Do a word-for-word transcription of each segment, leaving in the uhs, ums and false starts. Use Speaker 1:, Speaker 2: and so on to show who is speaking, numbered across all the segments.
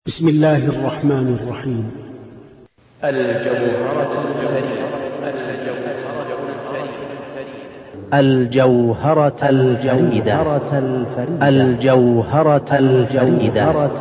Speaker 1: بسم الله الرحمن الرحيم.
Speaker 2: الجوهرة الفريدة.
Speaker 3: الجوهرة الفريدة. الجوهرة الفريدة.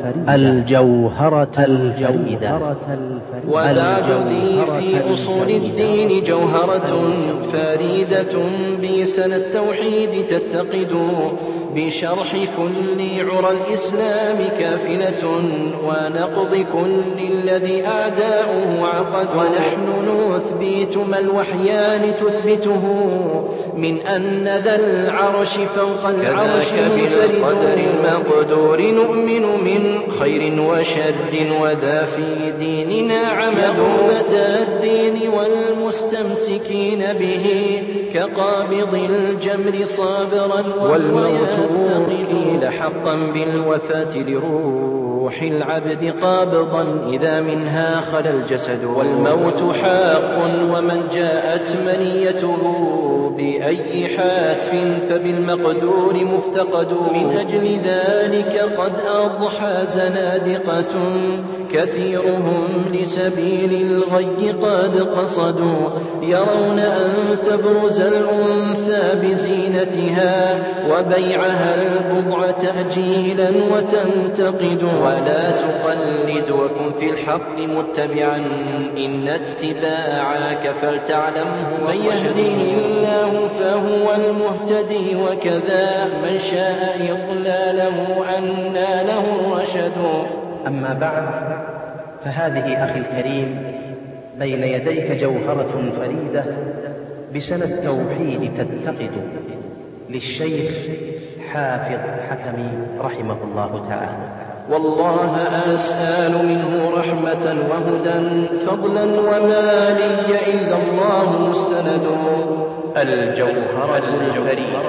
Speaker 3: الجوهرة الفريدة.
Speaker 2: وبعد ذي في أصول الدين جوهرة فريدة بسنة التوحيد تتقد بشرح كل عرى الإسلام كافلة ونقض كل الذي أعداؤه عقد. ونحن نثبت ما الوحيان تثبته من أن ذا العرش فوق العرش بالقدر المقدور نؤمن من خير وشر وذا في ديننا عمد الدين والمستمسكين به كقابض الجمر صابرا والموت قيل حقا بالوفاة لروح العبد قابضا إذا منها خلا الجسد. والموت حق ومن جاءت منيته بأي حاتف فبالمقدور مفتقد. من أجل ذلك قد أضحى زنادقة كثيرهم لسبيل الغي قد قصدوا يرون أن تبرز الأنثى بزينتها وبيعها البضع تأجيلا وتنتقد. ولا تقلد وكن في الحق متبعا إن اتباعك فلتعلمه. من يهده الله فهو المهتدي وكذا من شاء إضلاله أنى له الرشد.
Speaker 3: أما بعد، فهذه أخي الكريم بين يديك جوهرة فريدة بسنة التوحيد تتقد للشيخ حافظ حكمي رحمه الله تعالى.
Speaker 2: والله أسأل منه رحمة وهدى فضلا وما لي إلا الله مستند. الجوهرة الفريدة.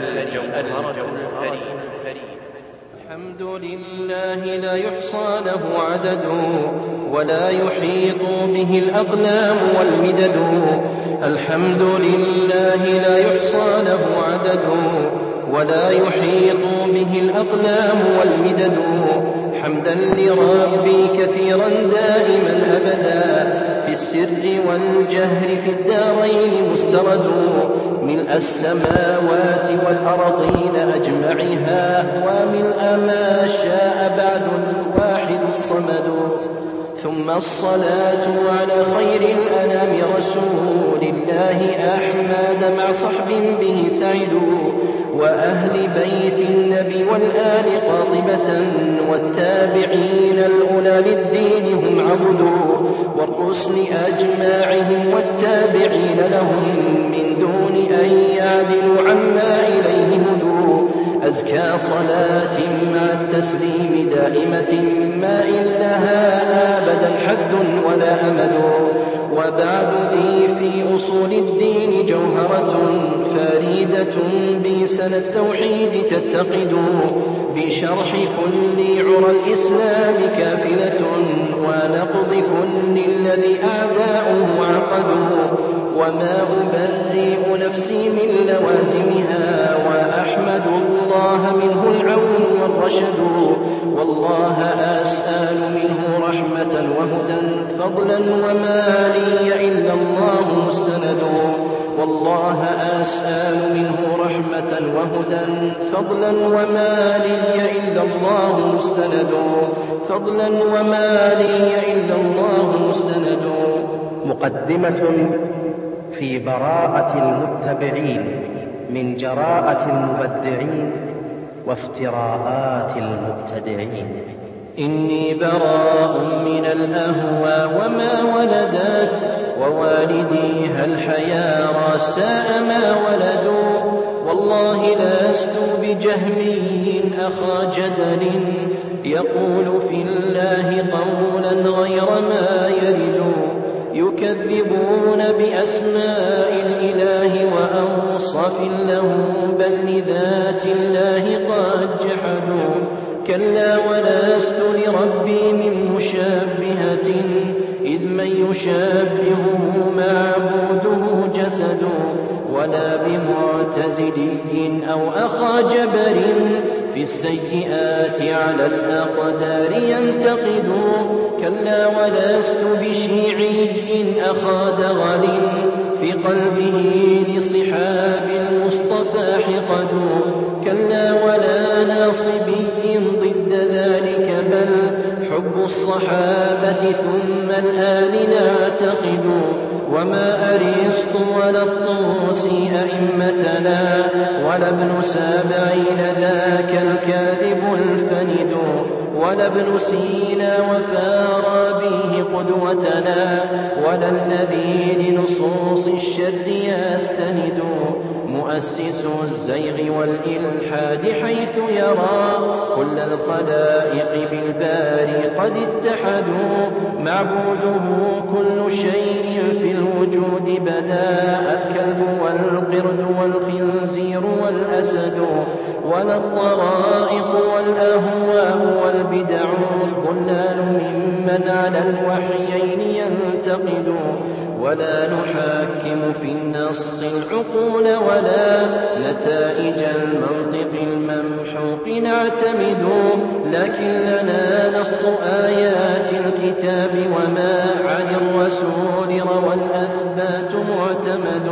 Speaker 2: الحمد لله لا يحصى له عدد ولا يحيط به الأقلام والمدد. الحمد لله لا يحصى له عدد ولا يحيط به الأقلام والمدد. حمدا لربي كثيرا دائما أبدا في السر والجهر في الدارين مسترد. ملء السماوات والأرضين أجمعها وملء ما شاء بعد الواحد الصمد. ثم الصلاة على خير الأنام رسول الله أحمد مع صحب به سعدوا وأهل بيت النبي والآل قاطبة والتابعين الأولى للدين هم عبدوا والرسل أجماعهم والتابعين لهم من دون أن يعدلوا عما إليه هدوا. أزكى صلاة مع التسليم دائمة ما إن لها أبدا حد ولا أمد. وبعد ذي في أصول الدين جوهرة فريدة بسنة التوحيد تتقد بشرح كل عرى الإسلام كافلة ونقض كل الذي أعداؤه عقدوا. وما أبرئ نفسي من لوازمها وأحمد الله منه العون والرشد. والله أسأل منه رحمة وهدى فضلا وما لي إلا الله مستند. والله أسأل منه رحمة وهدى فضلا وما لي إلا الله مستند. فضلا وما لي إلا الله مستند.
Speaker 3: مقدمة في براءة المتبعين من جراءة المبدعين وافتراءات المبتدعين.
Speaker 2: إني براء من الأهوى وما ولدت ووالديها الحيارى ساء ما ولدوا. والله لست بجهمي أخا جدل يقول في الله قولا غير ما يرد. يكذبون بأسماء الإله وأوصاف له بل لذات الله قد جحدوا. كلا ولست لربي من مشابهة إذ من يشابهه معبوده جسد. ولا بمعتزلي أو أخا جبر في السيئات على الأقدار ينتقد. كلا ولست بشيعي أخا دغل في قلبه لصحاب المصطفى حقد. كلا ولا ناصبي ضد ذلك بل حب الصحابة ثم الآل نعتقد. وما أرسط ولا الطوسي أئمتنا ولا ابن سبعين ذاك الكاذب الفند. ولا ابن سينا وفارابيه قدوتنا ولا الذي لنصوص الشر يستند. مؤسس الزيغ والإلحاد حيث يرى كل الخلائق بالباري قد اتحدوا. معبوده كل شيء في الوجود بدا الكلب والقرد والخنزير والأسد. ولا الطرائق والأهواء والبدع الضلال ممن على الوحيين ينتقد. ولا نحاكم في النص العقول ولا نتائج المنطق الممحوق نعتمد. لكن لنا نص آيات الكتاب وما عن الرسول روى الأثبات معتمد.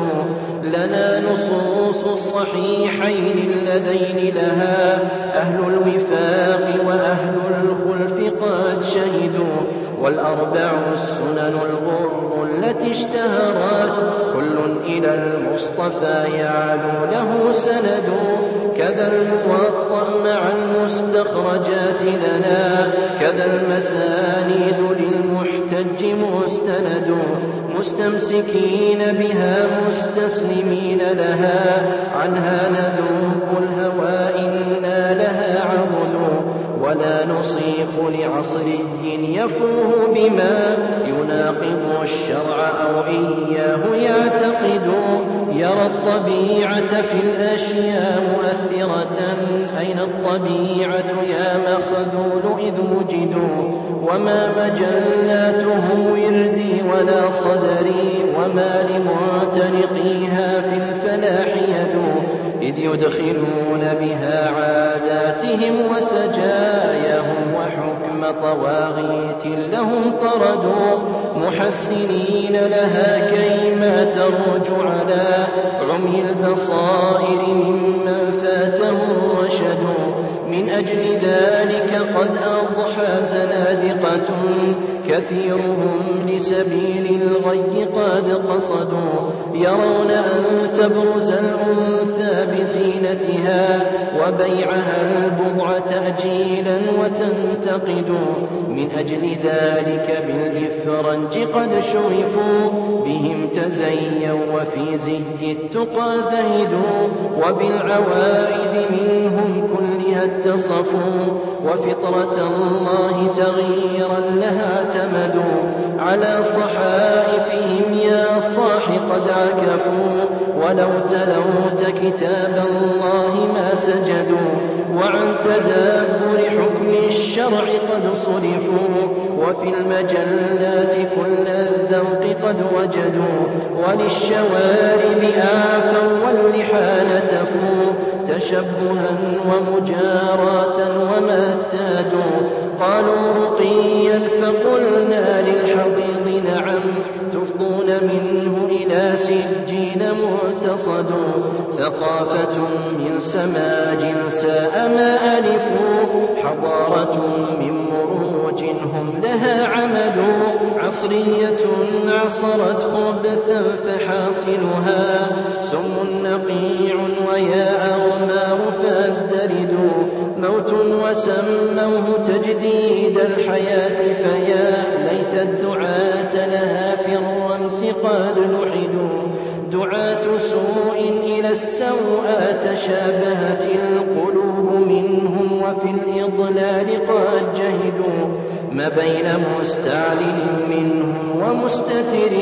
Speaker 2: لنا نصوص الصحيحين اللذين لها أهل الوفاق وأهل الخلف قد شهدوا. والأربع السنن الغر التي اشتهرت كل إلى المصطفى يعلو له سند. كذا الموطأ مع المستخرجات لنا كذا المسانيد للمحتج مستند. مستمسكين بها مستسلمين لها عنها نذوق الهوى إنا لها عبد. ولا نصيح لعصري يفوه بما يناقض الشرع أو إياه يعتقد. يرى الطبيعة في الأشياء مؤثرة أين الطبيعة يا مخذول إذ وجدوا. وما مجلاتهم وردي ولا صدري وما لمعتنقيها في الفلاح يد. إذ يدخلون بها عاداتهم وسجاياهم وحكم طواغيت لهم طردوا. محسنين لها كيما ترج على عمي البصائر ممن فاته الرشد. من أجل ذلك قد أضحى زنادقة كثيرهم لسبيل الغي قد قصدوا. يرون أن تبرز الأنثى بزينتها وبيعها البضع تأجيلا وتنتقد. من أجل ذلك بالإفرنج قد شرفوا بهم تزيوا وفي زي التقى زهدوا. وبالعوائد منهم كلها اتصفوا وفطرة الله تغييرا لها اعتمدوا. على صحائفهم يا صاح قد عكفوا ولو تلوت كتاب الله ما سجدوا. وعن تدبر حكم الشرع قد صرفوا وفي المجلات كل الذوق قد وجدوا. وللشوارب آفوا واللحى نتفوا تشبها ومجاراة وما اتادوا. قالوا رقيا فقلنا للحضيض نعم تفضون منه إلى سجين معتصد. ثقافة من سماج ساء ما ألفوا حضارة من مروج هم لها عملوا. عصرية عصرت خبثا فحاصلها سم نقيع ويا أغمار فازدردوا. موت وسموه تجديد الحياة فيا ليت الدعاة لها في الرمس قد لحدوا. دعاة سوء إلى السوء تشابهت القلوب منهم وفي الإضلال قد جهدوا. ما بين مستعلن منهم ومستتر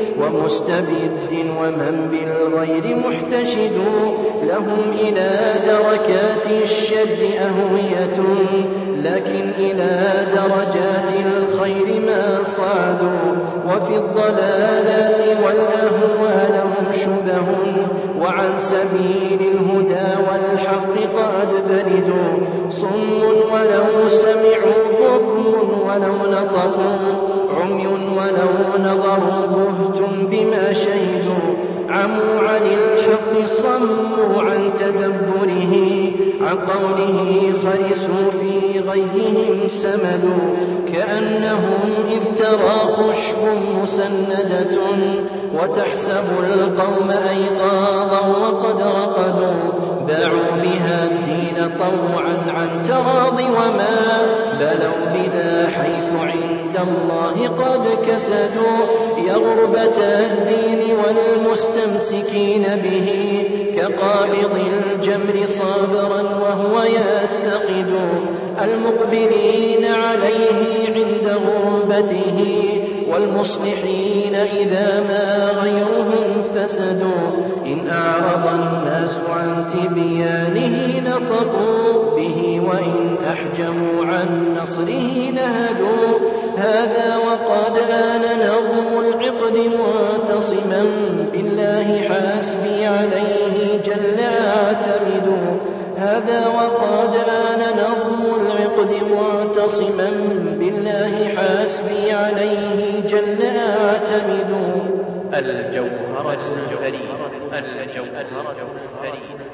Speaker 2: ومستبد ومن بالغير محتشد. لهم إلى دركات الشر أهوية لكن إلى درجات الخير ما صعدوا. وفي الضلالات والأهوى لهم شبه وعن سبيل الهدى والحق قد بلدوا صم ولو سمعوا بكم ولو نطقوا عمي ولو نظروا بهت بما شهدوا عموا عن الحق صموا عن تدبره عن قوله خرسوا في غيهم سمدوا كأنهم إذ ترى خشب مسندة وتحسب القوم أيقاظا وقد رقدوا باعوا بها الدين طوعا عن تراض وما بلوا بذا حيث عند الله قد كسدوا يا غربة الدين والمستمسكين به كقابض الجمر صابرا وهو يتقد المقبلين عليه عند غربته والمصلحين إذا ما غيرهم فسدوا إن أعرض الناس عن تبيانه نطقوا به وإن أحجموا عن نصره نهدوا هذا وقد آن نظم العقد معتصما بالله حاسبي عليه جل أعتمد هذا وقد آن نظم العقد معتصما بالله حاسبي عليه جل أعتمد
Speaker 3: الجوهرة الفريدة الجوهرة الفريدة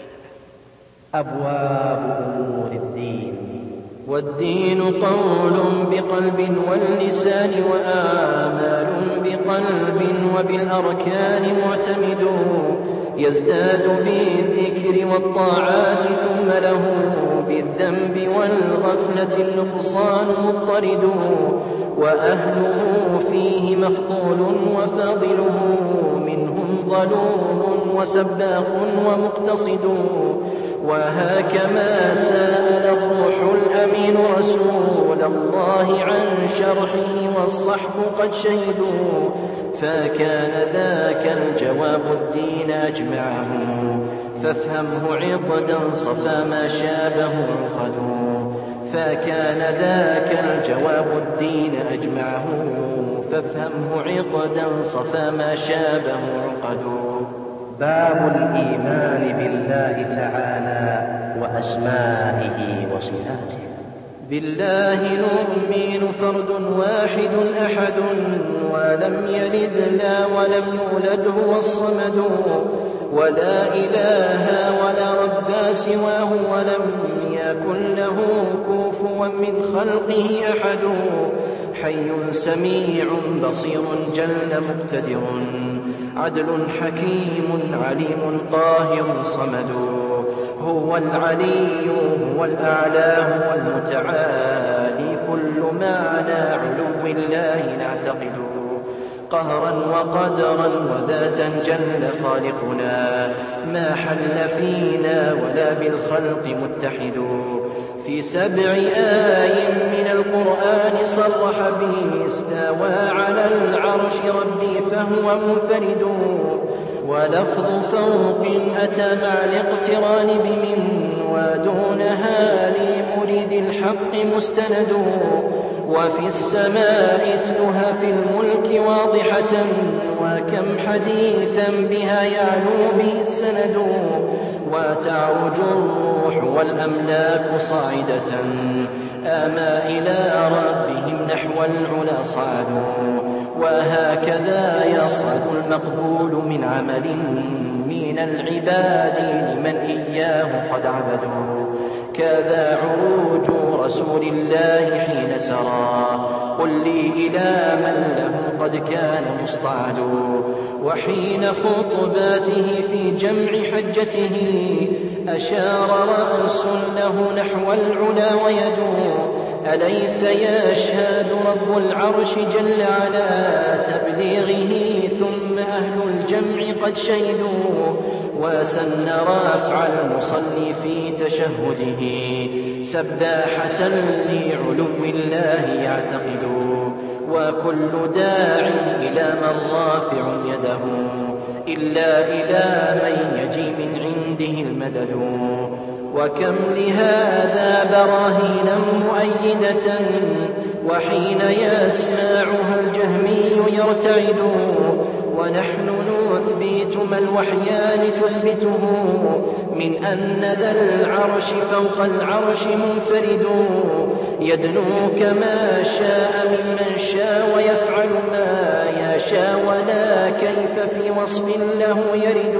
Speaker 3: أبواب أمور الدين
Speaker 2: والدين قول بقلب واللسان وآمال بقلب وبالأركان معتمد يزداد بالذكر والطاعات ثم له بالذنب والغفلة النقصان مضطرد وأهله فيه مفضول وفاضله منهم ظلوم وسباق ومقتصد وهكما سأل الروح الأمين رسول الله عن شرحه والصحب قد شهدوا فكان ذاك الجواب الدين أجمعه فافهمه عقدا صفى ما شابه عقد فكان ذاك الجواب الدين أجمعه فافهمه عقدا صفى ما شابه عقد
Speaker 3: باب الإيمان بالله تعالى وأسمائه وصفاته
Speaker 2: بالله نؤمن فرد واحد أحد ولم يلد لا ولم يولد هو الصمد ولا إله ولا رب سواه ولم يكن له كفوا من خلقه أحد حي سميع بصير جل مقتدر عدل حكيم عليم قاهر صمد هو العلي هو الأعلى هو المتعالي كل معنى علو الله نعتقد قهرا وقدرا وذاتا جل خالقنا ما حل فينا ولا بالخلق متحد في سبع آي من القرآن صرح به استوى على العرش ربي فهو منفرد ولفظ فوق أتى مع الاقتران بمن ودونها لمريد الحق مستند وفي السماء اتلها في الملك واضحة وكم حديثا بها يعلو به السند وتعرج الروح والأملاك صاعدة آما إلى ربهم نحو العلا صعدوا وهكذا يصعد المقبول من عمل من العباد لمن إياه قد عبدوا كذا عروج رسول الله حين سرى قل لي إلى من له قد كان مصطعد وحين خطباته في جمع حجته أشار رأس له نحو العلا ويدور أليس يشهد رب العرش جل على تبليغه ثم أهل الجمع قد شهدوا وسن رافع المصلي في تشهده سباحة لعلو الله يعتقد وكل داع إلى من رافع يده إلا إلى من يجي من عنده المدد وكم لهذا براهين مؤيدة وحين يسمعها الجهمي يرتعد ونحن نثبت ما الوحيان تثبته من أن ذا العرش فوق العرش منفرد يدنو كما شاء ممن شاء ويفعل ما يشاء ولا كيف في وصف له يرد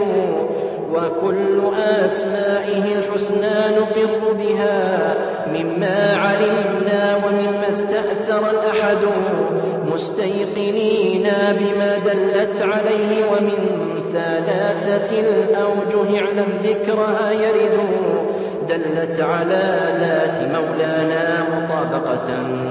Speaker 2: وكل أسمائه الحسنى نقر بها مما علمنا ومما استأثر الأحد مستيقنين بما دلت عليه ومن ثلاثة الأوجه اعلم ذكرها يرد دلت على ذات مولانا مطابقة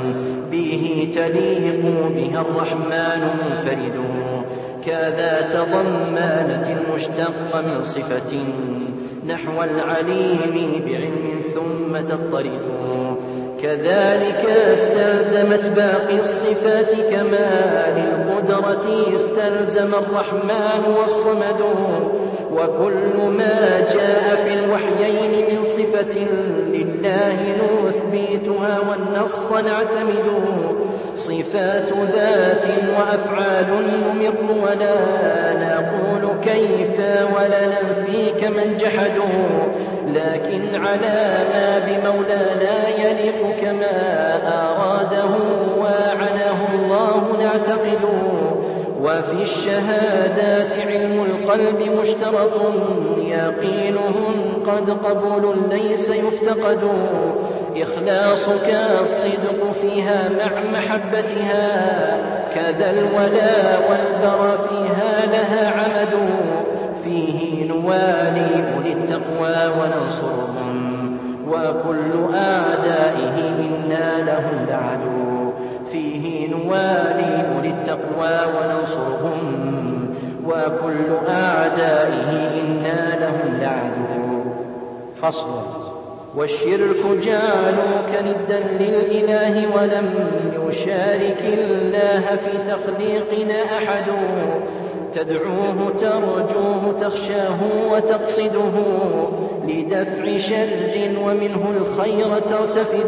Speaker 2: به تليق بها الرحمن منفرد كذا تضمنت المشتق من صفة نحو العليم بعلم ثم تضطرد كذلك استلزمت باقي الصفات كمال القدرة استلزم الرحمن والصمد وكل ما جاء في الوحيين من صفة لله نثبتها والنص نعتمد صفات ذات وأفعال نمر ولا نقول كيف ولا ننفي كمن جحدوا لكن على ما بمولانا يليق كما أراده وعناه الله نعتقد وفي الشهادات علم القلب مشترط يقينهم قد قبول ليس يفتقد إخلاصك الصدق فيها مع محبتها كذا الولا والبر فيها لها عمد فيه نوالي أولي التقوى وننصرهم وكل أعدائه إنا لهم لعدو فيه نوالي أولي التقوى وننصرهم وكل أعدائه إنا لهم لعدو فصل والشرك جعلوك ندا للإله ولم يشارك الله في تخليقنا أحد تدعوه ترجوه تخشاه وتقصده لدفع شر ومنه الخير ترتفد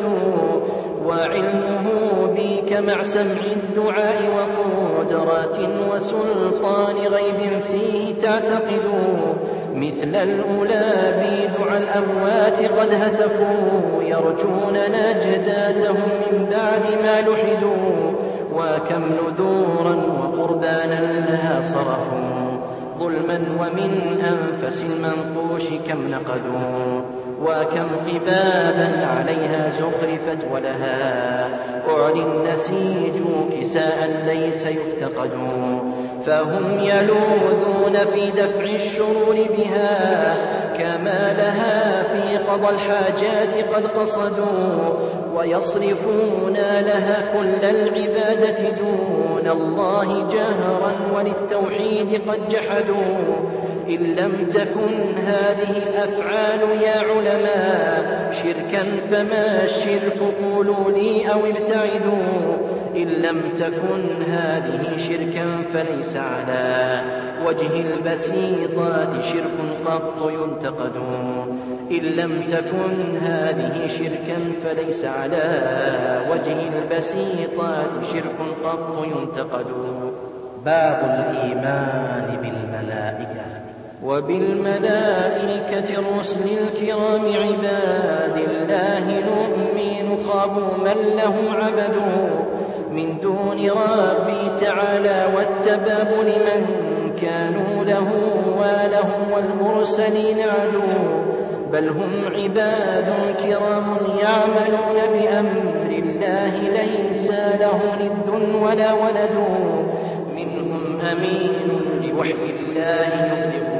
Speaker 2: وعلمه بك مع سمع الدعاء وقدرات وسلطان غيب فيه تعتقد مثل الأولى بدعاء الأموات قد هتفوا يرجون نجداتهم من بعد ما لحدوا وكم نذورا وقربانا لها صرفوا ظلما ومن أنفس المنقوش كم نقدوا وكم قبابا عليها زخرفت ولها أعلي النسيج كساء ليس يفتقد فهم يلوذون في دفع الشرور بها كما لها في قضى الحاجات قد قصدوا ويصرفون لها كل العبادة دون الله جهرا وللتوحيد قد جحدوا إن لم تكن هذه الأفعال يا علماء شركا فما الشرك قولوا لي أو ابتعدوا إن لم تكن هذه شركا فليس على وجه البسيطات شرك قط ينتقد إن لم تكن هذه شركا فليس على وجه البسيطات شرك قط ينتقد
Speaker 3: باب الإيمان بالملائكة
Speaker 2: وبالملائكة الرسل الكرام عباد الله نؤمن خابوا من لهم عبدوا من دون ربي تعالى والتباب لمن كانوا له ولهم والمرسلين عدو بل هم عباد كرام يعملون بأمر الله ليس له ند ولا ولد منهم أمين لوحي الله يبلغ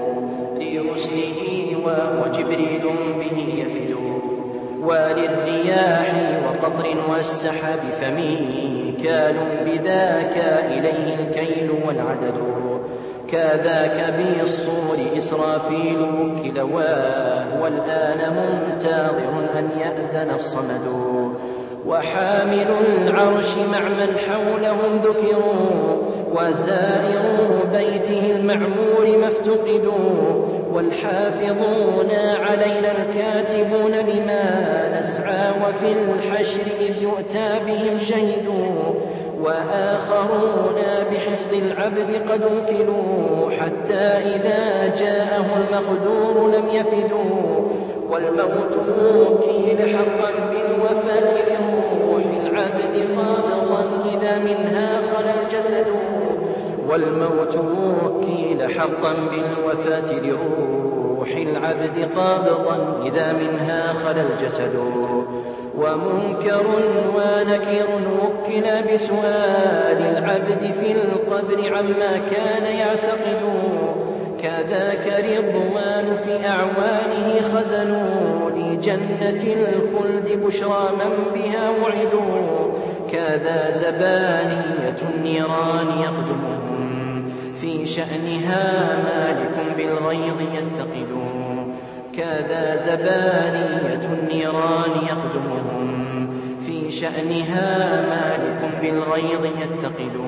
Speaker 2: لرسله وهو جبريل به يفد وللرياح وقطر والسحاب فميكال بذاك إليه الكيل والعدد كذاك بالصور إسرافيل كلواه والآن منتظر أن يأذن الصمد وحامل العرش مع من حولهم ذكروا وزائروا بيته المعمور ما افتقدوا والحافظون علينا الكاتبون لما نسعى وفي الحشر إذ يؤتى بهم شهدوا وآخرون بحفظ العبد قد وكلوا حتى إذا جاءه المقدور لم يفدوا والموت موكل حقا بالوفاة لروح العبد قابضا إذا منها خلا الجسد والموت موكل حقا بالوفاة لروح العبد قابضا إذا منها خلا الجسد ومنكر ونكير وكل بسؤال العبد في القبر عما كان يعتقد كذاك رضوان في أعوانه خزنوا لجنة الخلد بشرى من بها وعدوا كذا زبانية النيران يقدمهم في شأنها مالك بالغيظ ينتقد كذا زبانية النيران يقدمهم في شأنها مالك بالغيظ يتقد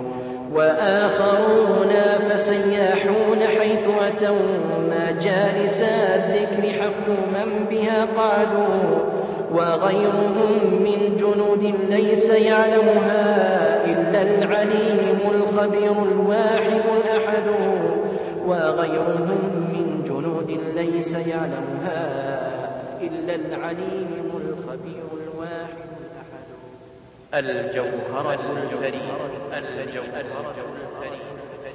Speaker 2: وآخرون فسياحون حيث أتوا مجالس الذكر حفوا من بها قعدوا وغيرهم من جنود ليس يعلمها إلا العليم الخبير الواحد الأحد وغيرهم من جنود ليس يعلمها إلا العليم الخبير الواحد الأحد.
Speaker 3: الجوهرة الفريدة الجوهرة الفريدة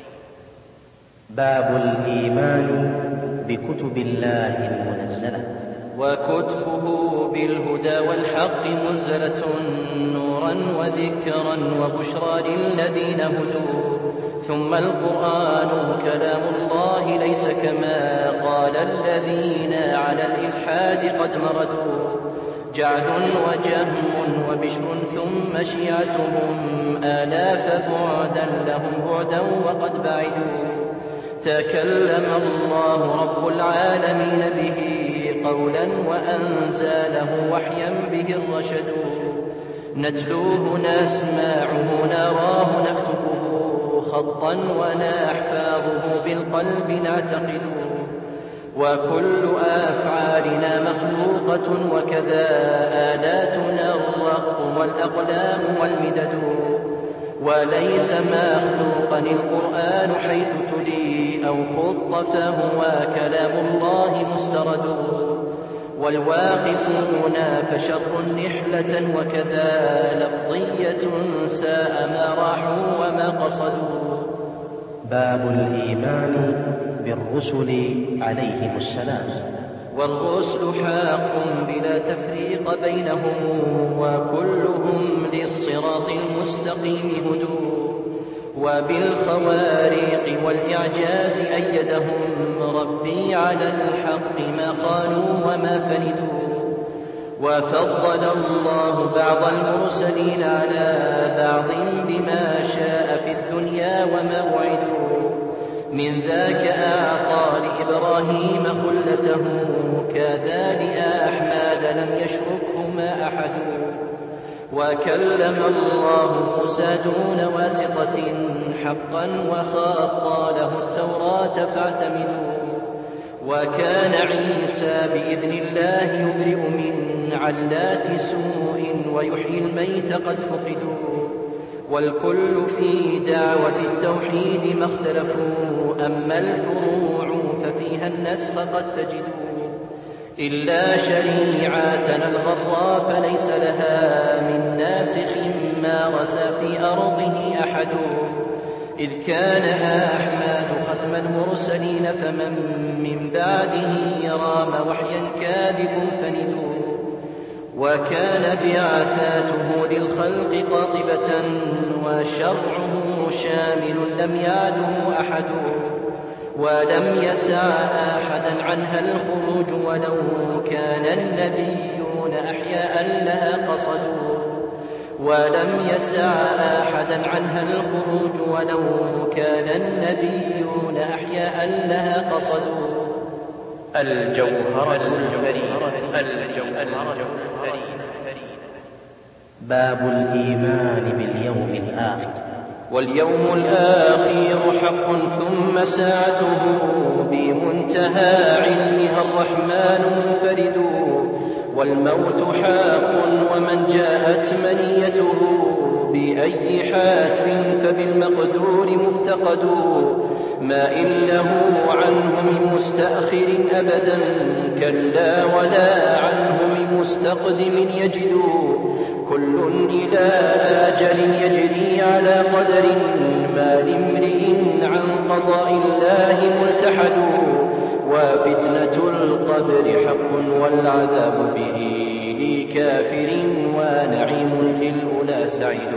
Speaker 3: باب الإيمان بكتب الله المنزلة.
Speaker 2: وكتبه بالهدى والحق منزلة نورا وذكرا وبشرى للذين هدوا ثم القرآن كلام الله ليس كما قال الذين على الإلحاد قد مردوا جعد وجهم وبشر ثم شيعتهم آلاف بعدا لهم بعدا وقد بعدوا تكلم الله رب العالمين به قولا وأنزاله وحيا به الرشد نتلوه نسمعه نراه نكتبه خطا ونحفاظه بالقلب نعتقد وكل أفعالنا مخلوقة وكذا آلاتنا الرق والأقلام والمدد وليس مخلوقا القرآن حيث تلي أو خط فهو كلام الله مسترد والواقفون فشر نحلة وكذا لفظية ساء ما راحوا وما قصدوا.
Speaker 3: باب الإيمان بالرسل عليهم السلام.
Speaker 2: والرسل حق بلا تفريق بينهم وكلهم للصراط المستقيم هدوا وبالخوارق والإعجاز أيدهم ربي على الحق ما خانوا وما فندوا وفضل الله بعض المرسلين على بعض بما شاء في الدنيا وما وعدوا من ذاك أعطى لإبراهيم خلته كذا لأحمد لم يشركهما أحد وكلم الله موسى دون واسطة حقا وخاطى له التوراة فاعتمدوا وكان عيسى بإذن الله يبرئ من علات سوء ويحيي الميت قد فقدوا والكل في دعوة التوحيد ما اختلفوا أما الفروع ففيها النسخ قد تجدوا إلا شريعتنا الغراء فليس لها من ناسخ ما رسى في أرضه أحد إذ كان أحمد ختم المرسلين فمن من بعده رام وحيا كاذب فندوا وكان بعثاته للخلق قاطبة وشرعه شامل لم يعده أحد ولم يسع أحدا عنها الخروج ولو كان النبيون أحياء لها قصدوا ولم يسع أحدا عنها الخروج ولو كان النبيون أحياء لها قصدوا.
Speaker 3: الجوهرة الفريدة الجوهرة الفريدة باب الإيمان باليوم الآخر.
Speaker 2: واليوم الآخر حق ثم ساعته بمنتهى علمها الرحمن منفرد والموت حق ومن جاءت منيته بأي حاتف فبالمقدور مفتقد ما إن له عنه من مستأخر أبدا كلا ولا عنه من مستقدم يجد كل إلى آجل يجري على قدر ما لامرئ عن قضاء الله ملتحد وفتنة القبر حق والعذاب به لكافر ونعيم للأولى سعيد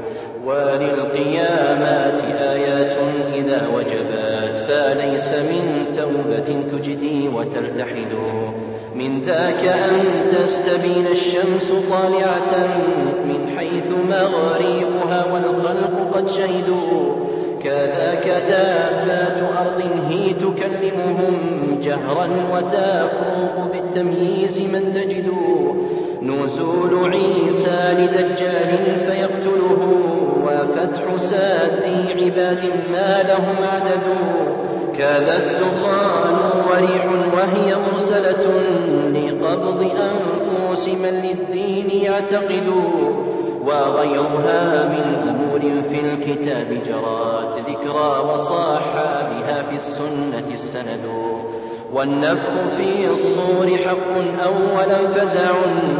Speaker 2: وللقيامات آيات إذا وجبت فليس من توبة تجدي وتلتحد من ذاك أن تستبين الشمس طالعة من حيث مغربها والخلق قد شهدوا كذاك دابات أرض هي تكلمهم جهرا وتفرق بالتمييز من تجد نزول عيسى لدجال فيقتله وفتح ساسي عباد ما لهم عدد كذا الدخان وريح وهي مرسلة لقبض أنفس من للدين يعتقد وغيرها من أمور في الكتاب جرات ذكرى وصاح بها في السنة السند والنفخ في الصور حق أولا فزع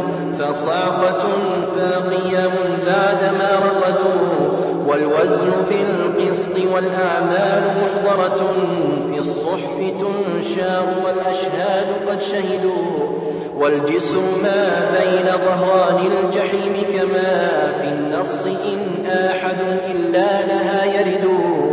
Speaker 2: فصعقة فقيام بعدما رقدوا والوزن بالقسط والأعمال محضرة في الصحف تنشار والأشهاد قد شهدوا والجسر ما بين ظهران الجحيم كما في النص إن أحد إلا لها يرد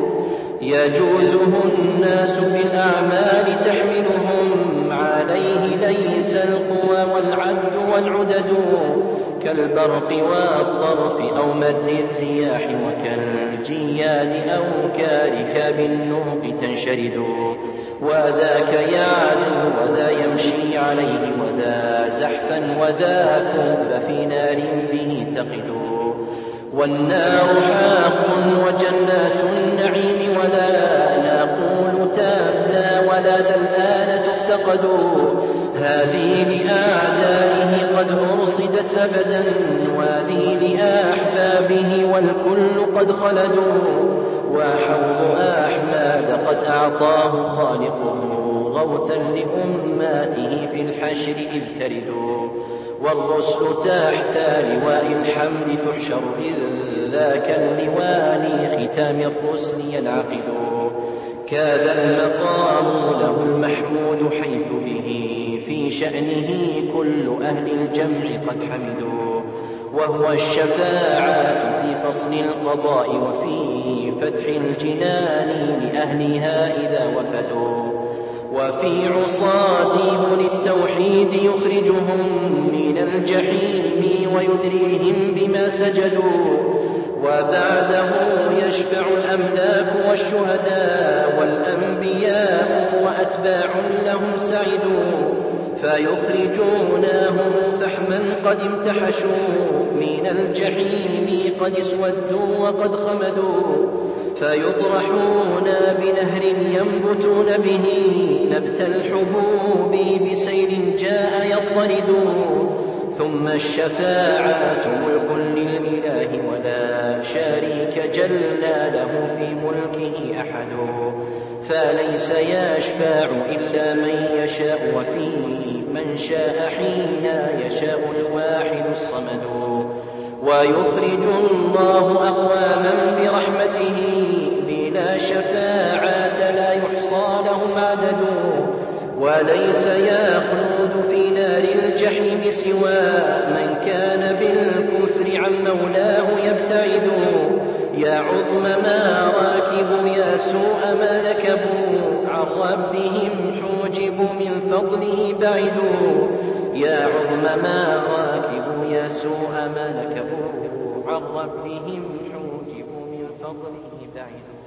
Speaker 2: يجوزه الناس بالأعمال تحملهم عليه ليس القوى والعد والعدد كالبرق والطرف أو مد الرياح وكالجياد أو كاركاب النوق تنشرد وذاك يعلو وذا يمشي عليه وذا زحفا وذا كب في نار به تقد والنار حاق وجنات النعيم ولا نقول تابنا ولا ذا الآن تفتقد هذه لأعدائه قد أرصدت أبدا وهذه لأحبابه والكل قد خلدوا وحوض أحمد قد أعطاه خالقه غوثا لأماته في الحشر إذ تردوا والرسل تحت لواء الحمد تحشر إذ ذاك اللوان ختام الرسل ينعقد كذا المقام له المحمود حيث به في شأنه كل أهل الجمع قد حمدوا وهو الشفاعة في فصل القضاء وفي فتح الجنان لأهلها إذا وفدوا وفي عصاة بني التوحيد يخرجهم من الجحيم ويدريهم بما سجدوا وبعده يشفع الأملاك والشهداء والأنبياء وأتباع لهم سعدوا فيخرجونهم فحما قد امتحشوا من الجحيم قد اسودوا وقد خمدوا فيطرحون بنهر ينبتون به نبت الحبوب بسيل جاء يضطرد ثم الشفاعة ملك للإله ولا شريك جل له في ملكه أحد فليس يشفع إلا من يشاء وفي من شاء حين يشاء الواحد الصمد ويخرج الله أقواما برحمته بلا شفاعة لا يحصى لهم عدد وليس يخلد في نار الجحيم سوى من كان بالكفر عن مولاه يبتعد يا عظم ما راكبوا يا سوء ما نكبوا عن ربهم حوجبوا من فضله بعدوا يا عظم ما راكبوا يا سوء ما نكبوا عن ربهم حوجبوا من فضله بعدوا.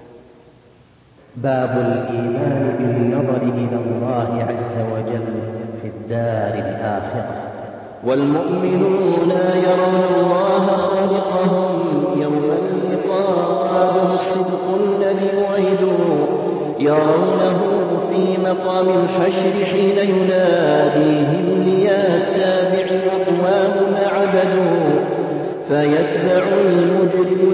Speaker 3: باب الإيمان بالنظر إلى الله عز وجل في الدار الآخرة.
Speaker 2: والمؤمنون يرون الله خالقهم يوم اللقاء قالوا الصدق الذي وعدوا يرونه في مقام الحشر حين يناديهم ليتبع الأقوام ما عبدوا فيتبع المجرم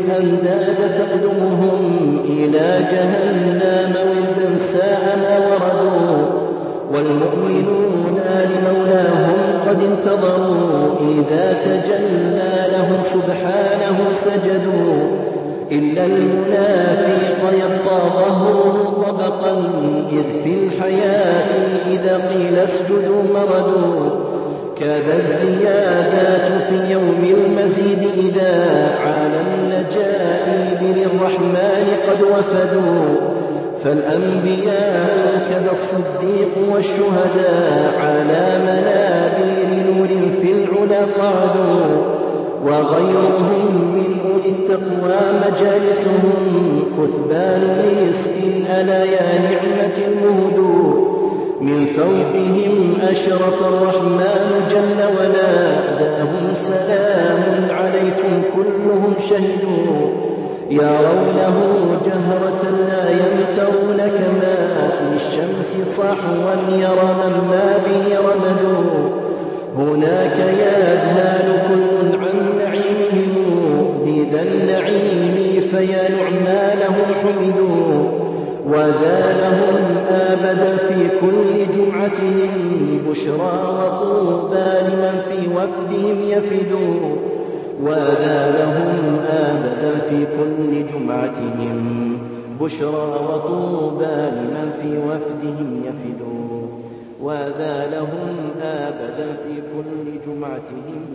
Speaker 2: جهنم وردا ساء ما وردوا والمؤمنون لمولاهم قد انتظروا إذا تجلى لهم سبحانه سجدوا إلا المنافق يبقى ظهره طبقا إذ في الحياة إذا قيل اسجدوا مردوا كذا الزيادات في يوم المزيد إذا على النجائب للرحمن قد وفدوا فالأنبياء كذا الصديق والشهداء على منابر نور في العلا قعدوا وغيرهم من أولي التقوى مجالسهم كثبان مسك ألا يا نعمة المهدو من فوقهم أشرف الرحمن جل وناداهم سلام عليكم كلهم شهدوا يرونه جهرة لا يمترون كما للشمس صحوا يرى من ما به رمدوا هناك يذهل كل عن نعيمهم بذا النعيم فيا نعما لهم حمدوا وذا لهم آبدا في كل جمعتهم بشرى وطوبى لمن في وفدهم يفدوا وذا لهم آبدا في كل جمعتهم بشرى وطوبى لمن في وفدهم يفدوا وذا لهم آبدا في كل جمعتهم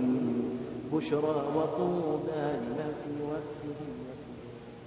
Speaker 2: بشرى وطوبى لمن في وفدهم يفدوا.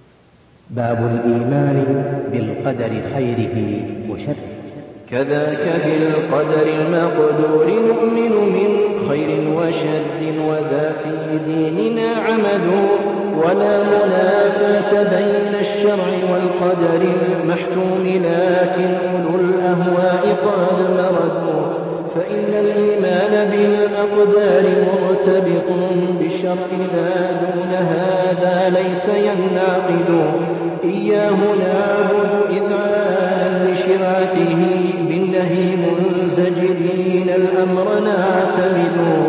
Speaker 3: باب الإيمان بالقدر خيره وشره.
Speaker 2: كذاك بالقدر المقدور نؤمن من خير وشر وذا في ديننا عمد ولا منافاة بين الشرع والقدر المحتوم لكن أولو الأهواء قد مردوا فإن الإيمان بالأقدار مرتبط بالشرع ذا دون هذا ليس ينعقد إياه نعبد إذعانا لشرعته بالنهي منزجرين الأمر نعتمد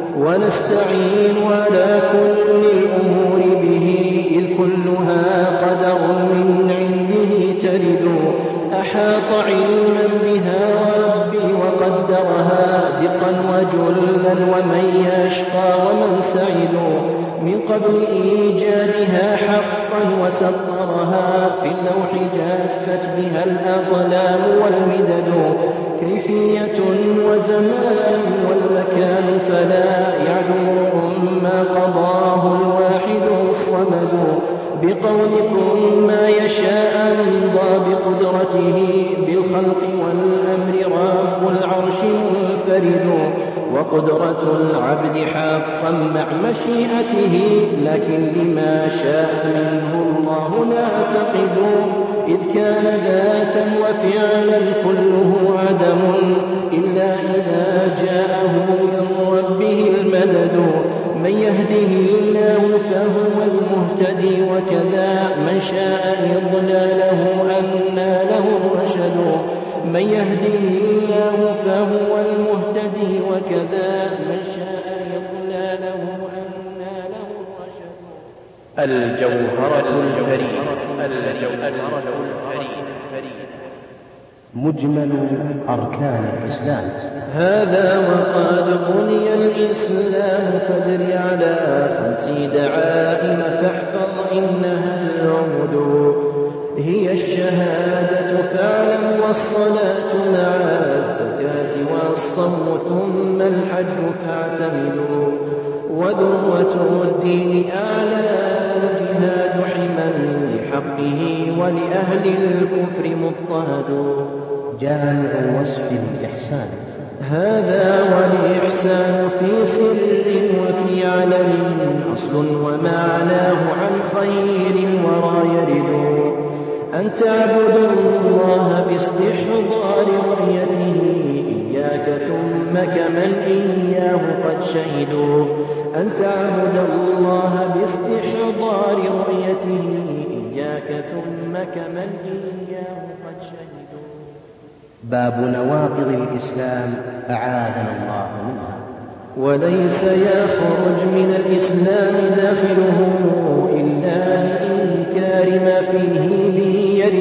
Speaker 2: ونستعين على كل الأمور به إذ كلها قدر من عنده ترد أحاط علما بها ربي وقدرها دقا وجلا ومن يشقى ومن سعد من قبل إيجادها حقا وسطرها في اللوح جافت بها الأقلام والمدد كيفية وزمان والمكان فلا يعدو ما قضاه الواحد الصمد بقولكم ما يشاء أمضى بقدرته بالخلق والأمر رب العرش منفرد وقدرة العبد حقا مع مشيئته لكن لما شاء منه الله نعتقد إذ كان ذاتا وفعلا كله عدم إلا إذا جاءه من ربه المدد من يهده الله فهو المهتدي وكذا من شاء إضلاله أنى له الرشد من يهده الله فهو المهتدي وكذا من شاء إضلاله أنى له الرشد.
Speaker 3: الجوهرة الفريدة. الجوهرة الفريدة. مجمل أركان الإسلام.
Speaker 2: هذا وقد بني الإسلام فادر على خمس دعائم فاحفظ إنها العمد هي الشهادة فاعلم والصلاة مع الزكاة والصوم ثم الحج فاعتمدوا وذروة الدين أعلى الجهاد حما لحقه ولأهل الكفر مضطهد
Speaker 3: جامع وصف الإحسان.
Speaker 2: هذا والإحسان في سر وفي علم أصل ومعناه عن خير الورى يرد أن تعبد الله باستحضار رؤيته إياك ثم كمن إياه قد شهدوا أن تعبد الله باستحضار رؤيته إياك ثم كمن إياه قد شهدوا.
Speaker 3: باب نواقض الإسلام أعاذنا الله منها.
Speaker 2: وليس يخرج من الإسلام داخله إلا بإنكار ما فيه به يرد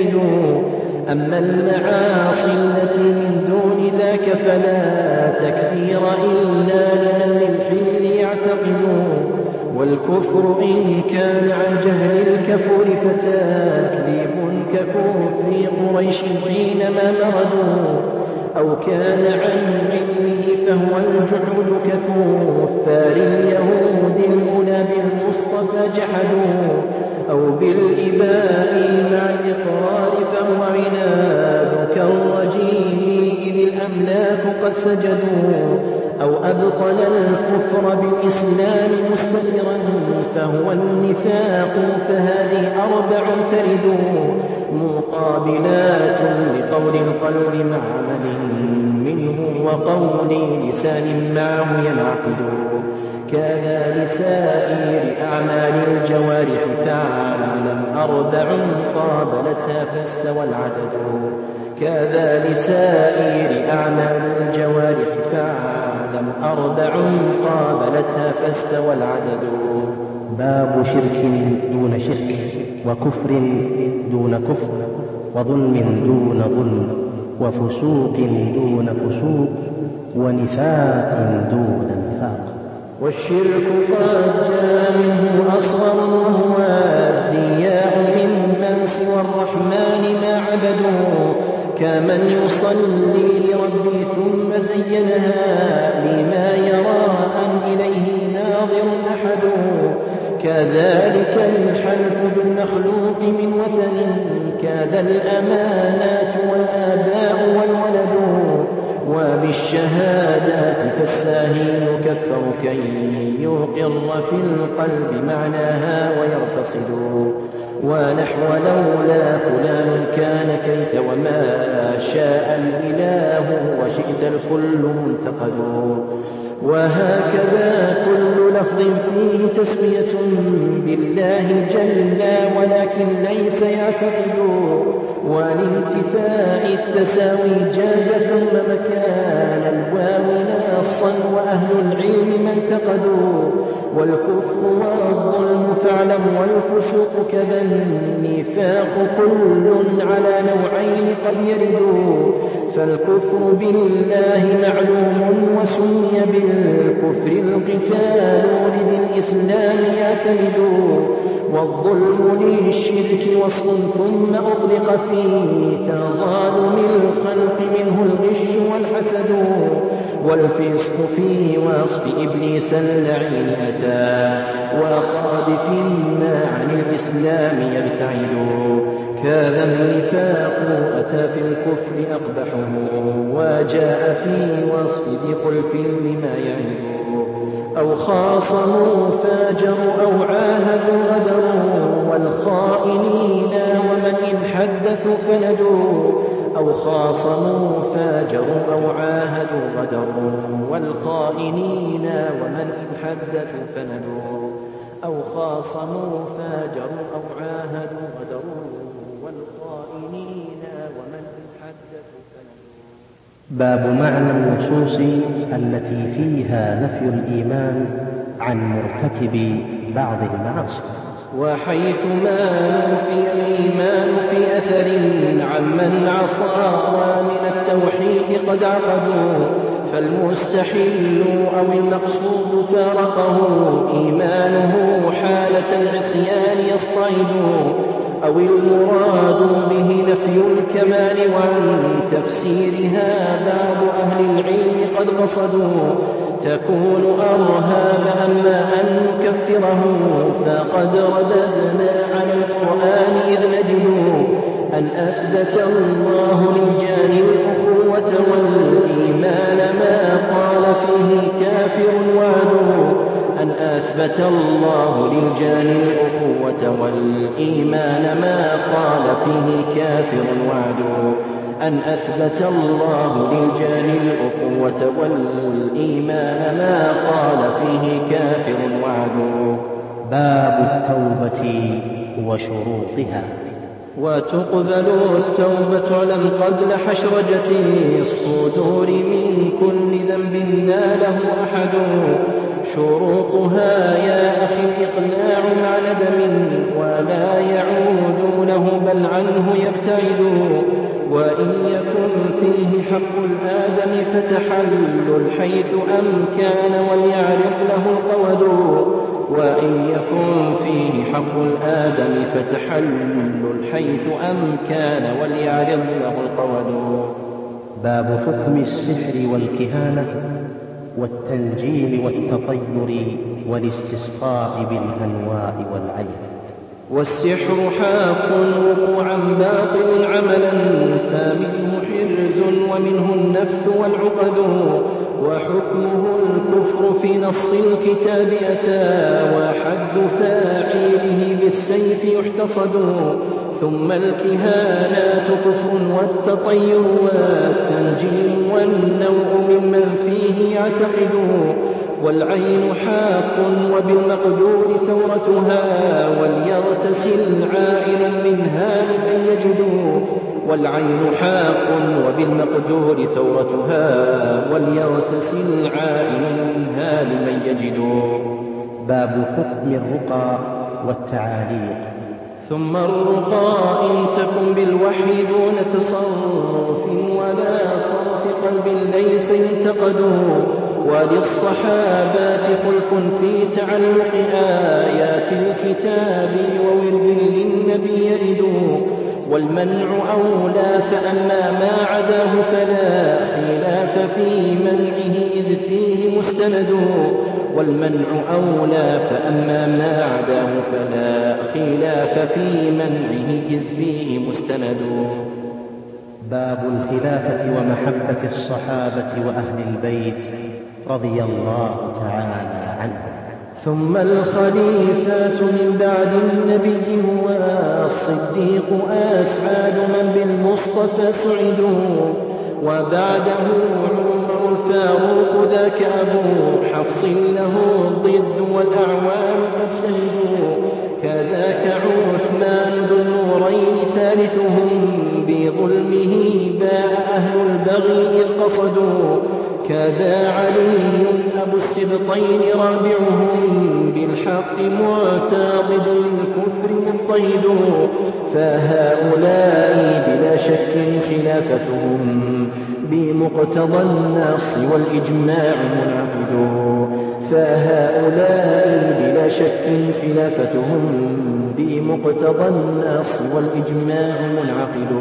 Speaker 2: أما المعاصي التي من دون ذاك فلا تكفير إلا لمن للحل يعتقد. والكفر إن كان عن جهل الكفر فتكذيب ككفر قريش حينما مردوا، أو كان عن علمه فهو الجحود ككفار اليهود الأولى بالمصطفى جحدوا، أو بالإباء مع الإقرار فهو عناد كالرجيم إذ الأملاك قد سجدوا، أو أبطل الكفر بالإسلام مستترا فهو النفاق. فهذه أربع ترد مقابلات لقول القلب مع عمل منه وقول لسان معه ينعقد. كذا لسائر أعمال الجوارح فاعلم أربع قابلتها فاستوى العدد. كذا لسائر أعمال الجوارح فاعلم أربع قابلتها فاستوى العدد.
Speaker 3: باب شرك دون شرك، وكفر دون كفر، وظلم دون ظلم، وفسوق دون فسوق، ونفاق دون نفاق.
Speaker 2: والشرك قد جاء منه أصغر وهو الرياء ممن سوى الرحمن ما عبدوا، كمن يصلي لربي ثم زينها لما يرى أن إليه ناظر أحد. كذلك الحلف بالمخلوق من وثن، كذا الأمانات والآباء والولد. وبالشهادات فالساهي يكفر كي يقر في القلب معناها ويرتصد. ونحو لولا فلان كان كيت، وما شاء الإله وشئت الكل منتقد. وهكذا كل لفظ فيه تسوية بالله جل ولكن ليس يعتقد. والانتفاء التساوي جاز ثم مكان الواو ناصا وأهل العلم ما انتقدوا. والكفر والظلم فاعلم والفسوق كذا النفاق كل على نوعين قد يرد. فالكفر بالله معلوم وسمي بالكفر القتال لذي الإسلام يعتمد. والظلم للشرك وصف ثم أطلق فيه تظالم الخلق منه الغش والحسد. والفسق في وصف إبليس اللعين أتى وقاذف ما عن الإسلام يبتعد. كذا النفاق أتى في الكفر أقبحه وجاء في وصف ذي خلف لما يعد. أو خاصموا فاجروا أو عاهدوا غدروا والخائنين ومن إن حدثوا فندوا. أو خاصموا فاجروا أو عاهدوا غدروا والخائنين ومن إن حدثوا فندوا. أو خاصموا فاجروا أو عاهدوا غدروا والخائنين ومن إن حدثوا فندوا.
Speaker 3: باب معنى النصوص التي فيها نفي الإيمان عن مرتكب بعض المعاصي.
Speaker 2: وحيثما نفي الإيمان في أثر عمن عصى من التوحيد قد عقدوا، فالمستحيل أو المقصود فارقه إيمانه حالة العصيان يصطعد. أو المراد به نفي الكمال وعن تفسيرها بعض أهل العلم قد قصدوا. تكون أرهاب أما أن نكفره فقد رددنا على القرآن إذ نجد أن أثبت الله للجان الأخوة والإيمان ما قال فيه كافر وعد. أن أثبت الله للجان الأخوة والإيمان ما قال فيه كافر وعد. أن أثبت الله للجان الأخوة والإيمان ما قال فيه كافر وعد.
Speaker 3: باب التوبة وشروطها.
Speaker 2: وتقبل التوبة اعلم قبل حشرجة الصدور من كل ذنب ناله أحد. شروطها يا أخي الإقلاع مع ندم ولا يعود له بل عنه يبتعد. وإن يكن فيه حق الآدم فتحلل حيث أمكان وليعرف له القود وإن يكن فيه حق الآدم فتحلل حيث أمكان وليعرف له القود.
Speaker 3: باب حكم السحر والكهانة والتنجيم والتطير والاستسقاء بالأنواع والعين.
Speaker 2: والسحر حاق وقوعا باطل عملا فمنه حرز ومنه النفث والعقد وحكمه الكفر في نص الكتاب أتى وحد فاعله بالسيف يحتصد. ثم الكهانات كفر والتطير والتنجيم والنوء ممن فيه يعتقد. والعين حاق وبالمقدور ثورتها وليغتسل عائل منها لمن يجد. والعين حاق وبالمقدور ثورتها وليغتسل عائل منها لمن يجد.
Speaker 3: باب حكم الرقى والتعاليق.
Speaker 2: ثم الرقى إن تكن بالوحي دون تصرف ولا صرف قلب ليس ينتقد. وللصحابات خلف في تعلق آيات الكتاب وورد للنبي يرد. والمنع أولى فأما ما عداه فلا خلاف في منعه إذ فيه مستند. والمنع أولى فأما ما عداه فلا خلاف في منعه إذ فيه مستند.
Speaker 3: باب الخلافة ومحبة الصحابة وأهل البيت رضي الله تعالى عنهم.
Speaker 2: ثم الخليفات من بعد النبي هو الصديق أسعد من بالمصطفى سعدوا. وبعده عمر الفاروق ذاك أبو حفص له الضد والأعوان قد شهدوا. كذاك عثمان ذو النورين ثالثهم بظلمه باء أهل البغي إذ قصدوا. كذا علي أبو السبطين رابعهم بالحق معتاضد للكفر مضطهد. فهؤلاء بلا شك خلافتهم بمقتضى النص والإجماع منعقد. فهؤلاء بلا شك خلافتهم بمقتضى النص والإجماع منعقد.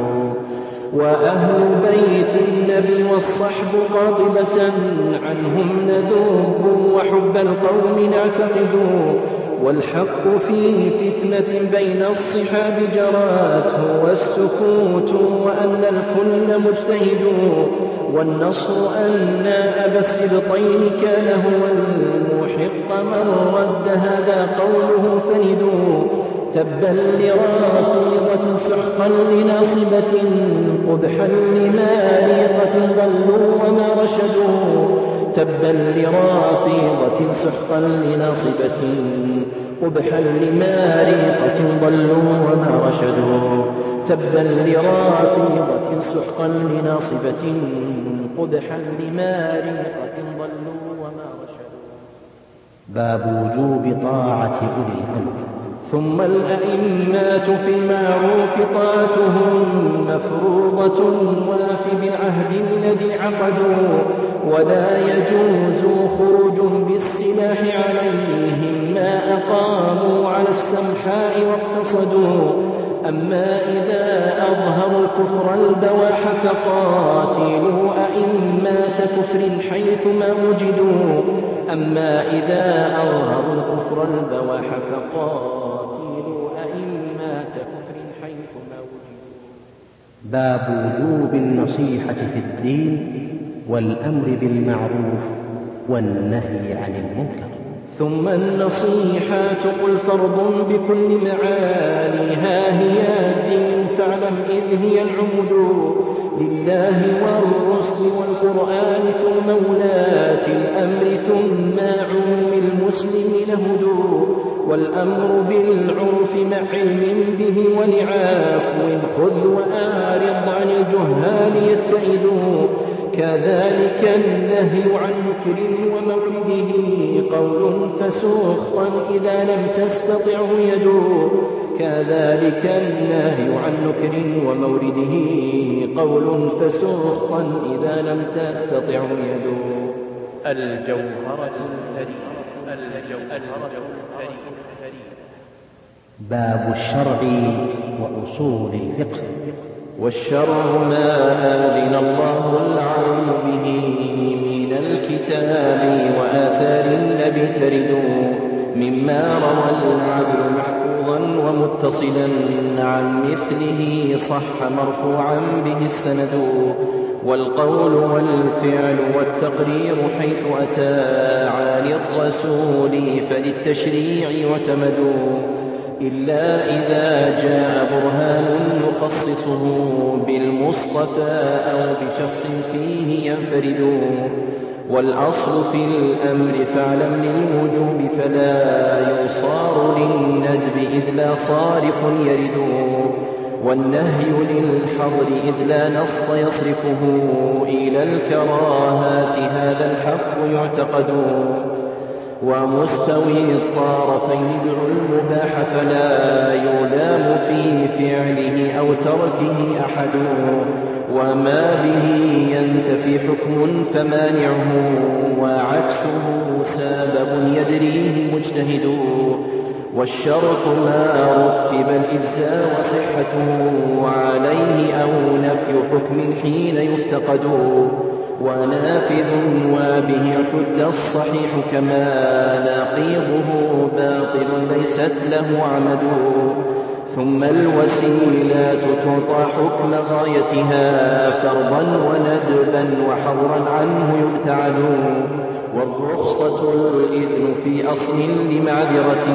Speaker 2: وأهل بيت النبي والصحب قاطبة عنهم نذوب وحب القوم نعتقد. والحق في فتنة بين الصحاب جرات هو السكوت وأن الكل مجتهد. والنصر أن أبا السبطين كان هو المحق من رد هذا قوله فندوا. تبا لرافضة سحقا لناصبة قبحا لمالقة ضلوا وما رشدوا. تبا لرافضة سحقا لناصبة قبحا لمالقة ضلوا وما رشدوا. تبا لرافضة سحقا لناصبة قبحا لمالقة ضلوا وما رشدوا.
Speaker 3: باب وجوب طاعة أولي الأمر.
Speaker 2: ثم الأئمات في المعروف طاعتهم مفروضة واف بالعهد الذي عقدوا. ولا يجوز خروج بالسلاح عليهم ما أقاموا على السمحاء واقتصدوا. أما إذا أظهروا الكفر البواح فقاتلوا أئمات كفر حيثما وجدوا. أما إذا أظهروا الكفر البواح فقاتلوا أئمات كفر حيثما وجدوا.
Speaker 3: باب وجوب النصيحة في الدين والأمر بالمعروف والنهي عن المنكر.
Speaker 2: ثم النصيحة قل فرض بكل معانيها هي الدين فاعلم إذ هي العمد لله والرسل والقرآن ثم ولاة الأمر ثم عموم المسلمين هدوا. والأمر بالعرف مع علم به ولعفو خذ وأعرض عن الجهال يتئدوا. كذلك النهي عن مكر ومورده قول فسخطا إذا لم تستطعه يد. كذلك النهي عن نكر ومورده قول فسخا إذا لم تستطع يده.
Speaker 4: الجوهرة الجوهرة
Speaker 3: باب الشرع وأصول الفقه.
Speaker 2: والشرع ما آذن الله العلم به من الكتاب وآثار النبي ترد مما روى العدل محفوظا ومتصلا عن مثله صح مرفوعا به السند. والقول والفعل والتقرير حيث أتى عن الرسول فللتشريع يعتمد إلا إذا جاء برهان يخصصه بالمصطفى أو بشخص فيه ينفرد. والأصل في الأمر فاعلم للوجوب فلا يصار للندب إذ لا صارف يرد. والنهي للحظر إذ لا نص يصرفه إلى الكراهات هذا الحق يعتقد. ومستوي الطرفين ادعوا المباح فلا يلام في فعله أو تركه أحد. وما به ينتفي حكم فمانعه وعكسه سبب يدريه مجتهد. والشرط ما رتب الإجزاء وصحته وعليه أو نفي حكم حين يفتقد. ونافذ وبه اعتد الصحيح كما نقيضه باطل ليست له عمد. ثم الوسيلات تعطى حكم غايتها فرضا وندبا وحظرا عنه يبتعد. والرخصة الإذن في أصل لمعذرة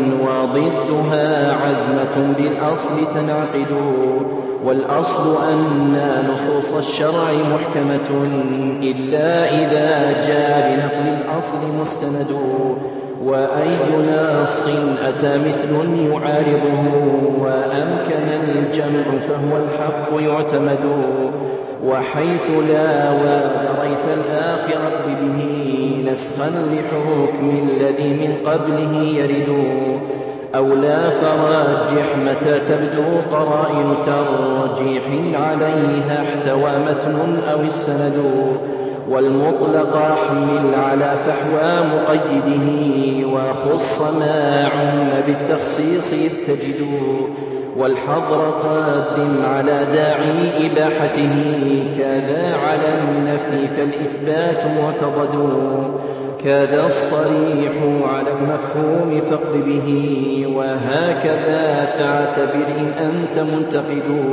Speaker 2: وضدها عزمة بالأصل تنعقد. والأصل أن نصوص الشرع محكمة إلا إذا جاء بنقل الأصل مستند. وأي نص أتى مثل يعارضه وأمكن الجمع فهو الحق يعتمد. وحيث لا ودريت الآخر به نسخا لحكم الذي من قبله يرد. أو لا فرجح متى تبدو قرائن ترجيح عليها احتوى متن أو السند. والمطلق أحمل على فحوى مقيده وخص ما عم بالتخصيص إذ تجد. والحظر قدم على داعي إباحته كذا على النفي فالإثبات معتضد. كذا الصريح على المفهوم فاقض به وهكذا فاعتبر إن أنت منتقد.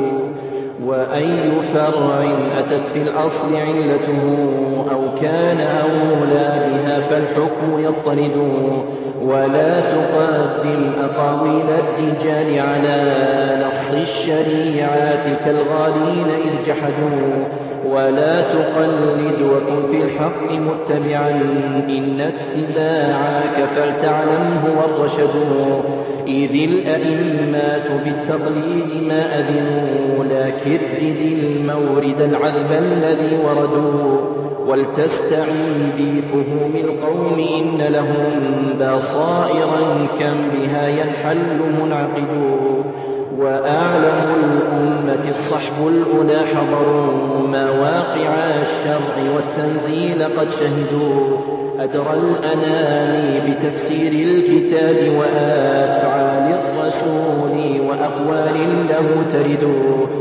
Speaker 2: وأي فرع أتت في الأصل علته أو كان أولى بها فالحكم يضطرد. ولا تقدم أقاويل الرجال على نص الشريعات كالغالين إذ جحدوا. ولا تقلد وكن في الحق متبعا إن اتباعك فلتعلم هو الرشد. إذ الأئمات بالتقليد ما أذنوا لكن رد المورد العذب الذي وردوا. ولتستعن بفهوم القوم إن لهم بصائرا كم بها ينحل منعقد. وأعلم الأمة الصحب الأولى حضروا مواقع الشرع والتنزيل قد شهدوا. أدرى الأنام بتفسير الكتاب وأفعال الرسول وأقوال له ترد.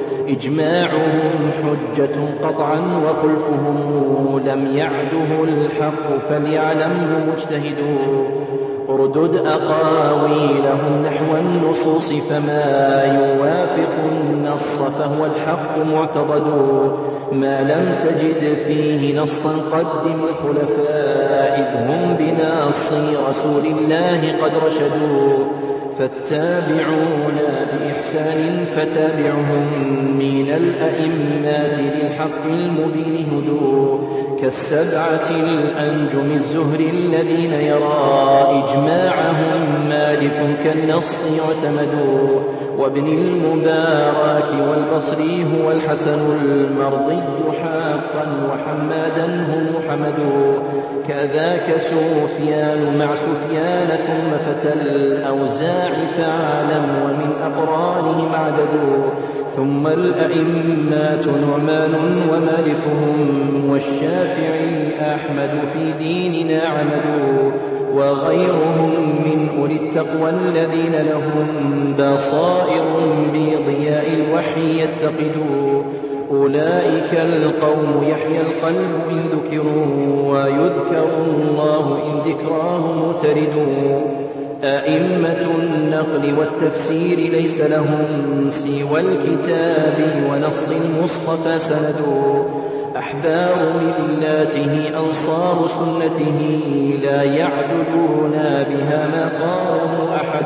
Speaker 2: إجماعهم حجة قطعا وخلفهم لم يعده الحق فليعلمه مجتهد. اردد أقاويلهم نحو النصوص فما يوافق النص فهو الحق معتضد. ما لم تجد فيه نصا قدم الخلفاء إذ هم بنص رسول الله قد رشدوا. فالتابعون بإحسان فتابعهم من الأئمات للحق المبين هدوا. كالسبعة الأنجم الزهر الذين يرى إجماعهم مالك كالنص يعتمد. وابن المبارك والبصري هو الحسن المرضي حقا وحمادا هم حمد. كذاك سفيان مع سفيان ثم فتى الأوزاع فاعلم ومن أقرانهم عدد. ثم الأئمات نعمان ومالكهم والشافعي أحمد في ديننا عمد. وغيرهم من أولي التقوى الذين لهم بصائر بضياء الوحي يتقدوا. أولئك القوم يحيا القلب إن ذكروا ويذكر الله إن ذكراه متردوا. أئمة النقل والتفسير ليس لهم سوى الكتاب ونص المصطفى سندوا. أحبار ملاته أنصار سنته لا يعدلون بها ما قاله أحد.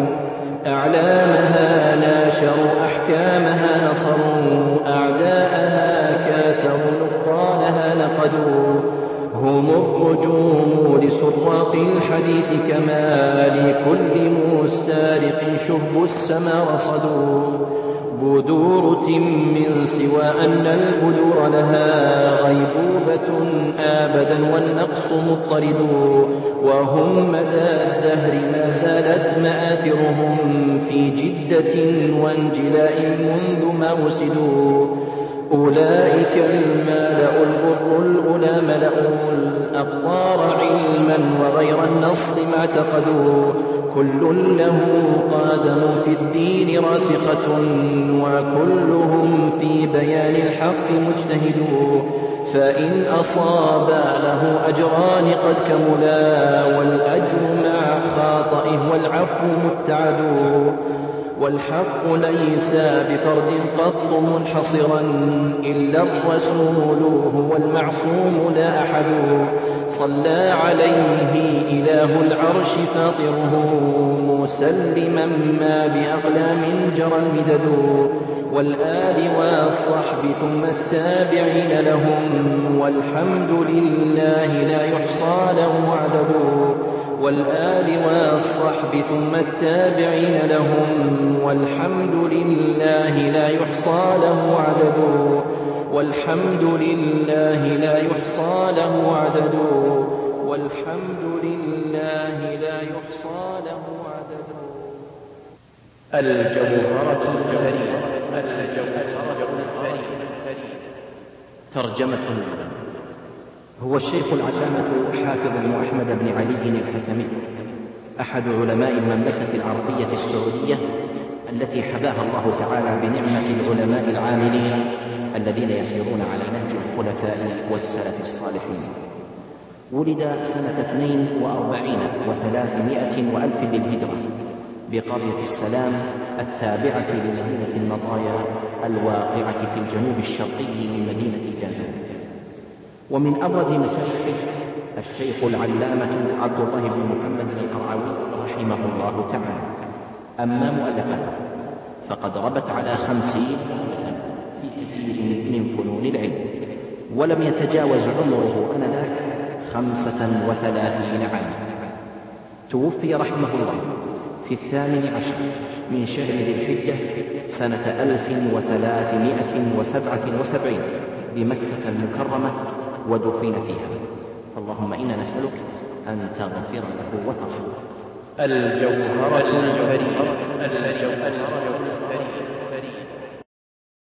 Speaker 2: أعلامها ناشروا أحكامها نصروا أعداءها كاسروا نقالها نقدوا. هم الرجوم لسراق الحديث كما لكل مستارق شهب السما رصدوا. بدور من سوى أن البدور لها غيبوبة آبدا والنقص مضطرد. وهم مدى الدهر ما زالت مآثرهم في جدة وانجلاء منذ ما وسدوا. أولئك المالأ الغر الأولى ملأوا الأقطار علما وغير النص ما اعتقدوا. كل له قادم في الدين راسخة وكلهم في بيان الحق مجتهدون. فإن أصاب له أجران قد كملا والأجر مع خاطئه والعفو متعد. والحق ليس بفرد قط منحصرا إلا الرسول هو المعصوم لا أحد. صلى عليه إله العرش فاطره مسلما ما بأقلام جرى المدد. والآل والصحب ثم التابعين لهم والحمد لله لا يحصى له عدد. والآل والصحب ثم التابعين لهم والحمد لله لا يحصى له عدد. والحمد لله لا يحصى له عدد. والحمد لله لا يحصى له عدد.
Speaker 4: الجوهرة الجوهرية.
Speaker 5: ترجمة. هو الشيخ العلامة حافظ بن أحمد بن علي الحكمي أحد علماء المملكة العربية السعودية التي حباها الله تعالى بنعمة العلماء العاملين الذين يسيرون على نهج الخلفاء والسلف الصالحين. ولد سنة اثنين وأربعين وثلاثمائة وألف للهجرة بقرية السلام التابعة لمدينة المطايا الواقعة في الجنوب الشرقي من مدينة الجازان. ومن أبرز مشايخه الشيخ العلامة عبد الله بن محمد القرعوي رحمه الله تعالى. أما مؤلفاته فقد ربت على خمسين مؤلفا في كثير من فنون العلم، ولم يتجاوز عمره آنذاك خمسة وثلاثين عاما. توفي رحمه الله في الثامن عشر من شهر ذي الحجة سنة ألف وثلاثمائة وسبعة وسبعين بمكة المكرمة ودفن فيها. اللهم إنا نسألك أن تغفر له وترحمه.
Speaker 4: الجوهرة الجوهرية. الجوهرة الجوهرية.